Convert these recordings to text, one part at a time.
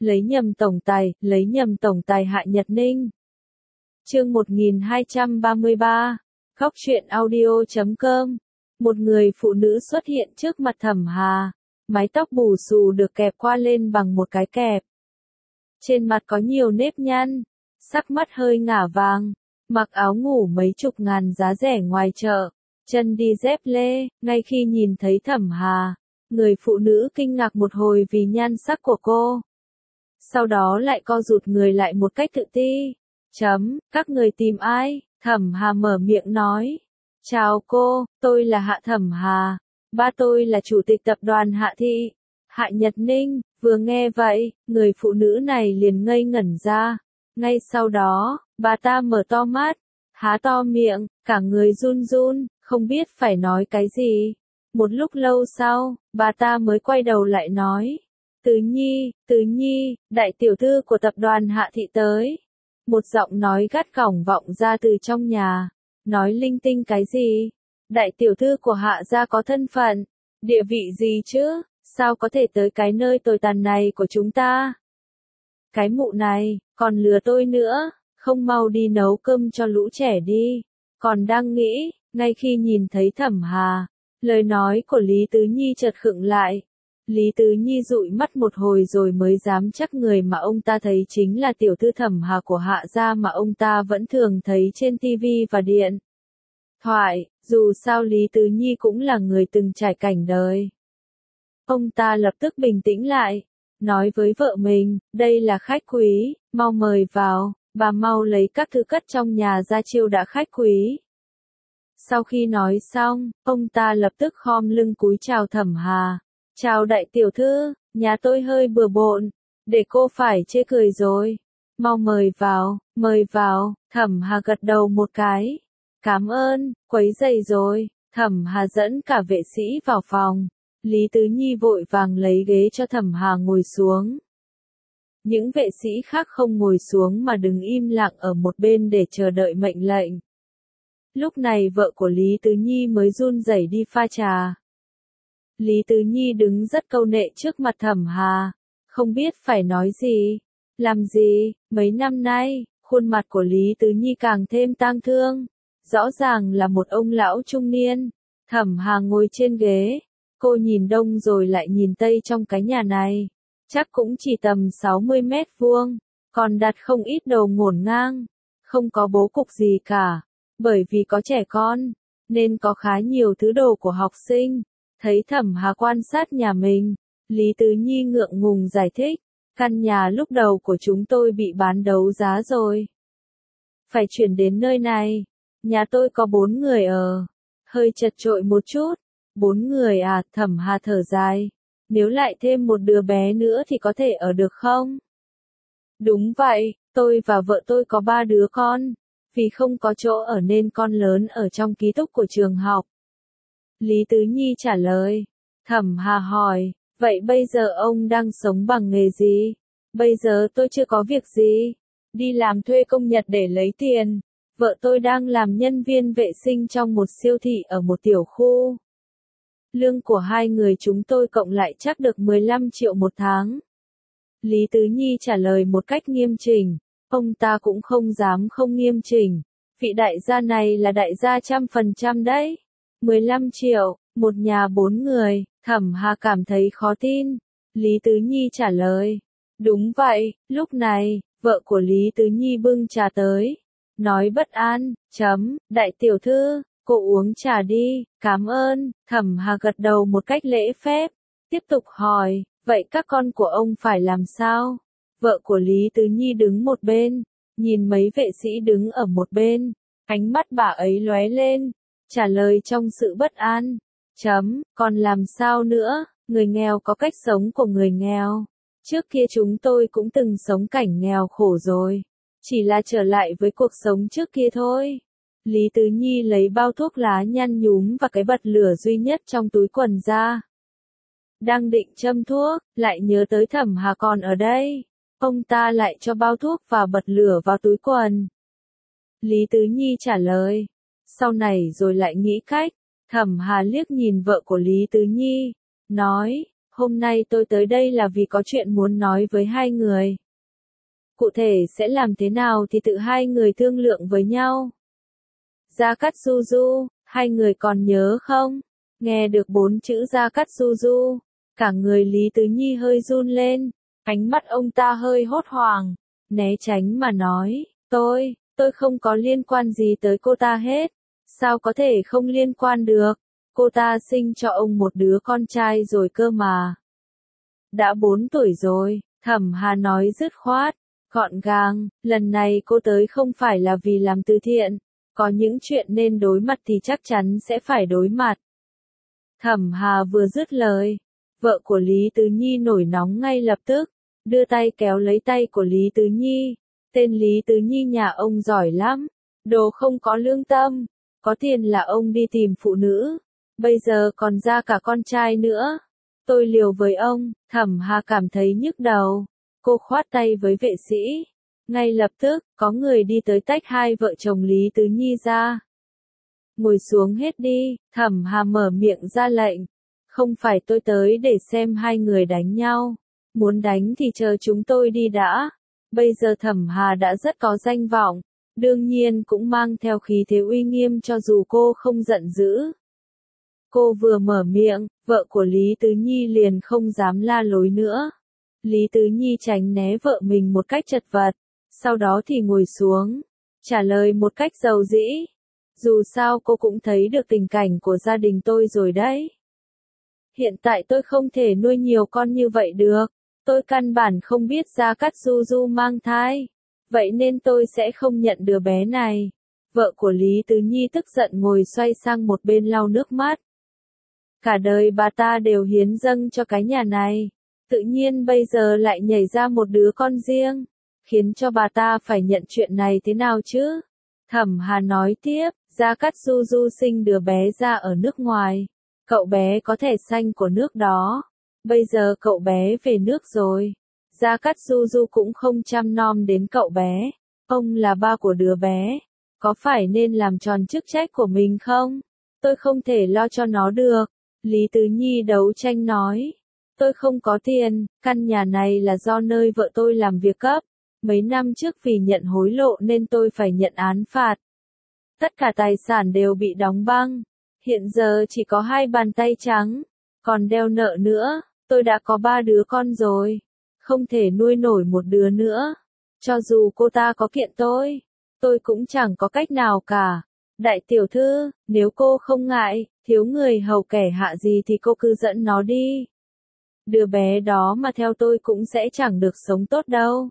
lấy nhầm tổng tài Hạ Nhật Ninh. Chương 1233, Khóc truyện audio.com. Một người phụ nữ xuất hiện trước mặt Thẩm Hà, mái tóc bù xù được kẹp qua lên bằng một cái kẹp. Trên mặt có nhiều nếp nhăn, sắc mắt hơi ngả vàng, mặc áo ngủ mấy chục ngàn giá rẻ ngoài chợ, chân đi dép lê. Ngay khi nhìn thấy Thẩm Hà, người phụ nữ kinh ngạc một hồi vì nhan sắc của cô. Sau đó lại co rụt người lại một cách tự ti. Các người tìm ai? Thẩm Hà mở miệng nói. Chào cô, tôi là Hạ Thẩm Hà. Ba tôi là chủ tịch tập đoàn Hạ Thị, Hạ Nhật Ninh. Vừa nghe vậy, người phụ nữ này liền ngây ngẩn ra. Ngay sau đó, bà ta mở to mắt, há to miệng, cả người run run, không biết phải nói cái gì. Một lúc lâu sau, bà ta mới quay đầu lại nói. Tứ Nhi, đại tiểu thư của tập đoàn Hạ Thị tới. Một giọng nói gắt gỏng vọng ra từ trong nhà. Nói linh tinh cái gì? Đại tiểu thư của Hạ gia có thân phận, địa vị gì chứ? Sao có thể tới cái nơi tồi tàn này của chúng ta? Cái mụ này, còn lừa tôi nữa, không mau đi nấu cơm cho lũ trẻ đi. Còn đang nghĩ, ngay khi nhìn thấy Thẩm Hà, lời nói của Lý Tứ Nhi chợt khựng lại. Lý Tứ Nhi dụi mắt một hồi rồi mới dám chắc người mà ông ta thấy chính là tiểu thư Thẩm Hà của Hạ gia mà ông ta vẫn thường thấy trên TV và điện thoại, dù sao Lý Tứ Nhi cũng là người từng trải cảnh đời. Ông ta lập tức bình tĩnh lại, nói với vợ mình, đây là khách quý, mau mời vào, bà mau lấy các thứ cất trong nhà ra chiêu đãi khách quý. Sau khi nói xong, ông ta lập tức khom lưng cúi chào Thẩm Hà. Chào đại tiểu thư, nhà tôi hơi bừa bộn, để cô phải chê cười rồi. Mau mời vào, Thẩm Hà gật đầu một cái. Cảm ơn, quấy rầy rồi. Thẩm Hà dẫn cả vệ sĩ vào phòng. Lý Tứ Nhi vội vàng lấy ghế cho Thẩm Hà ngồi xuống. Những vệ sĩ khác không ngồi xuống mà đứng im lặng ở một bên để chờ đợi mệnh lệnh. Lúc này vợ của Lý Tứ Nhi mới run rẩy đi pha trà. Lý Tứ Nhi đứng rất câu nệ trước mặt Thẩm Hà, không biết phải nói gì, làm gì. Mấy năm nay, khuôn mặt của Lý Tứ Nhi càng thêm tang thương, rõ ràng là một ông lão trung niên. Thẩm Hà ngồi trên ghế, cô nhìn đông rồi lại nhìn tây trong cái nhà này, chắc cũng chỉ tầm 60 mét vuông, còn đặt không ít đồ ngổn ngang, không có bố cục gì cả, bởi vì có trẻ con, nên có khá nhiều thứ đồ của học sinh. Thấy Thẩm Hà quan sát nhà mình, Lý Tứ Nhi ngượng ngùng giải thích, căn nhà lúc đầu của chúng tôi bị bán đấu giá rồi. Phải chuyển đến nơi này, nhà tôi có 4 người ở, hơi chật chội một chút. 4 người à? Thẩm Hà thở dài, nếu lại thêm một đứa bé nữa thì có thể ở được không? Đúng vậy, tôi và vợ tôi có 3 đứa con, vì không có chỗ ở nên con lớn ở trong ký túc của trường học. Lý Tứ Nhi trả lời. Thẩm Hà hỏi, vậy bây giờ ông đang sống bằng nghề gì? Bây giờ tôi chưa có việc gì, đi làm thuê công nhật để lấy tiền. Vợ tôi đang làm nhân viên vệ sinh trong một siêu thị ở một tiểu khu. Lương của hai người chúng tôi cộng lại chắc được 15 triệu một tháng. Lý Tứ Nhi trả lời một cách nghiêm chỉnh. Ông ta cũng không dám không nghiêm chỉnh. Vị đại gia này là đại gia 100% đấy. 15 triệu, một nhà 4 người. Thẩm Hà cảm thấy khó tin. Lý Tứ Nhi trả lời. Đúng vậy. Lúc này, vợ của Lý Tứ Nhi bưng trà tới, nói bất an. Đại tiểu thư, cô uống trà đi. Cảm ơn. Thẩm Hà gật đầu một cách lễ phép. Tiếp tục hỏi, vậy các con của ông phải làm sao? Vợ của Lý Tứ Nhi đứng một bên, nhìn mấy vệ sĩ đứng ở một bên, ánh mắt bà ấy lóe lên, trả lời trong sự bất an. Còn làm sao nữa, người nghèo có cách sống của người nghèo. Trước kia chúng tôi cũng từng sống cảnh nghèo khổ rồi, chỉ là trở lại với cuộc sống trước kia thôi. Lý Tứ Nhi lấy bao thuốc lá nhăn nhúm và cái bật lửa duy nhất trong túi quần ra. Đang định châm thuốc, lại nhớ tới Thẩm Hà còn ở đây. Ông ta lại cho bao thuốc và bật lửa vào túi quần. Lý Tứ Nhi trả lời. Sau này rồi lại nghĩ cách. Thẩm Hà liếc nhìn vợ của Lý Tứ Nhi, nói, Hôm nay tôi tới đây là vì có chuyện muốn nói với hai người. Cụ thể sẽ làm thế nào thì tự hai người thương lượng với nhau. Gia Cát Du Du, hai người còn nhớ không? Nghe được 4 chữ Gia Cát Du Du, cả người Lý Tứ Nhi hơi run lên, ánh mắt ông ta hơi hốt hoảng, né tránh mà nói, tôi không có liên quan gì tới cô ta hết. Sao có thể không liên quan được? Cô ta sinh cho ông một đứa con trai rồi cơ mà. Đã 4 tuổi rồi, Thẩm Hà nói dứt khoát, gọn gàng, lần này cô tới không phải là vì làm từ thiện, có những chuyện nên đối mặt thì chắc chắn sẽ phải đối mặt. Thẩm Hà vừa dứt lời, vợ của Lý Tứ Nhi nổi nóng ngay lập tức, đưa tay kéo lấy tay của Lý Tứ Nhi. Tên Lý Tứ Nhi nhà ông giỏi lắm, đồ không có lương tâm, có tiền là ông đi tìm phụ nữ, bây giờ còn ra cả con trai nữa. Tôi liều với ông. Thẩm Hà cảm thấy nhức đầu, cô khoát tay với vệ sĩ. Ngay lập tức, có người đi tới tách hai vợ chồng Lý Tứ Nhi ra. Ngồi xuống hết đi, Thẩm Hà mở miệng ra lệnh. Không phải tôi tới để xem hai người đánh nhau, muốn đánh thì chờ chúng tôi đi đã. Bây giờ Thẩm Hà đã rất có danh vọng, đương nhiên cũng mang theo khí thế uy nghiêm cho dù cô không giận dữ. Cô vừa mở miệng, vợ của Lý Tứ Nhi liền không dám la lối nữa. Lý Tứ Nhi tránh né vợ mình một cách chật vật, sau đó thì ngồi xuống, trả lời một cách dầu dĩ. Dù sao cô cũng thấy được tình cảnh của gia đình tôi rồi đấy. Hiện tại tôi không thể nuôi nhiều con như vậy được. Tôi căn bản không biết Gia Cát Du Du mang thai. Vậy nên tôi sẽ không nhận đứa bé này. Vợ của Lý Tứ Nhi tức giận ngồi xoay sang một bên lau nước mắt. Cả đời bà ta đều hiến dâng cho cái nhà này. Tự nhiên bây giờ lại nhảy ra một đứa con riêng. Khiến cho bà ta phải nhận chuyện này thế nào chứ? Thẩm Hà nói tiếp, Gia Cát Du Du sinh đứa bé ra ở nước ngoài. Cậu bé có thẻ xanh của nước đó. Bây giờ cậu bé về nước rồi. Gia Cát Du Du cũng không chăm nom đến cậu bé. Ông là ba của đứa bé. Có phải nên làm tròn chức trách của mình không? Tôi không thể lo cho nó được. Lý Tứ Nhi đấu tranh nói. Tôi không có tiền, căn nhà này là do nơi vợ tôi làm việc cấp. Mấy năm trước vì nhận hối lộ nên tôi phải nhận án phạt. Tất cả tài sản đều bị đóng băng. Hiện giờ chỉ có 2 bàn tay trắng. Còn đeo nợ nữa. Tôi đã có 3 đứa con rồi. Không thể nuôi nổi một đứa nữa. Cho dù cô ta có kiện tôi cũng chẳng có cách nào cả. Đại tiểu thư, nếu cô không ngại, thiếu người hầu kẻ hạ gì thì cô cứ dẫn nó đi. Đứa bé đó mà theo tôi cũng sẽ chẳng được sống tốt đâu.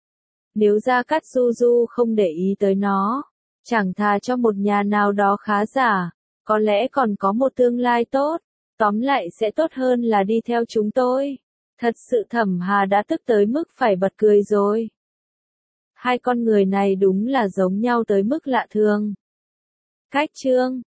Nếu Gia Cát Du Du không để ý tới nó, chẳng thà cho một nhà nào đó khá giả, có lẽ còn có một tương lai tốt. Tóm lại sẽ tốt hơn là đi theo chúng tôi. Thật sự Thẩm Hà đã tức tới mức phải bật cười rồi. Hai con người này đúng là giống nhau tới mức lạ thường. Cách chương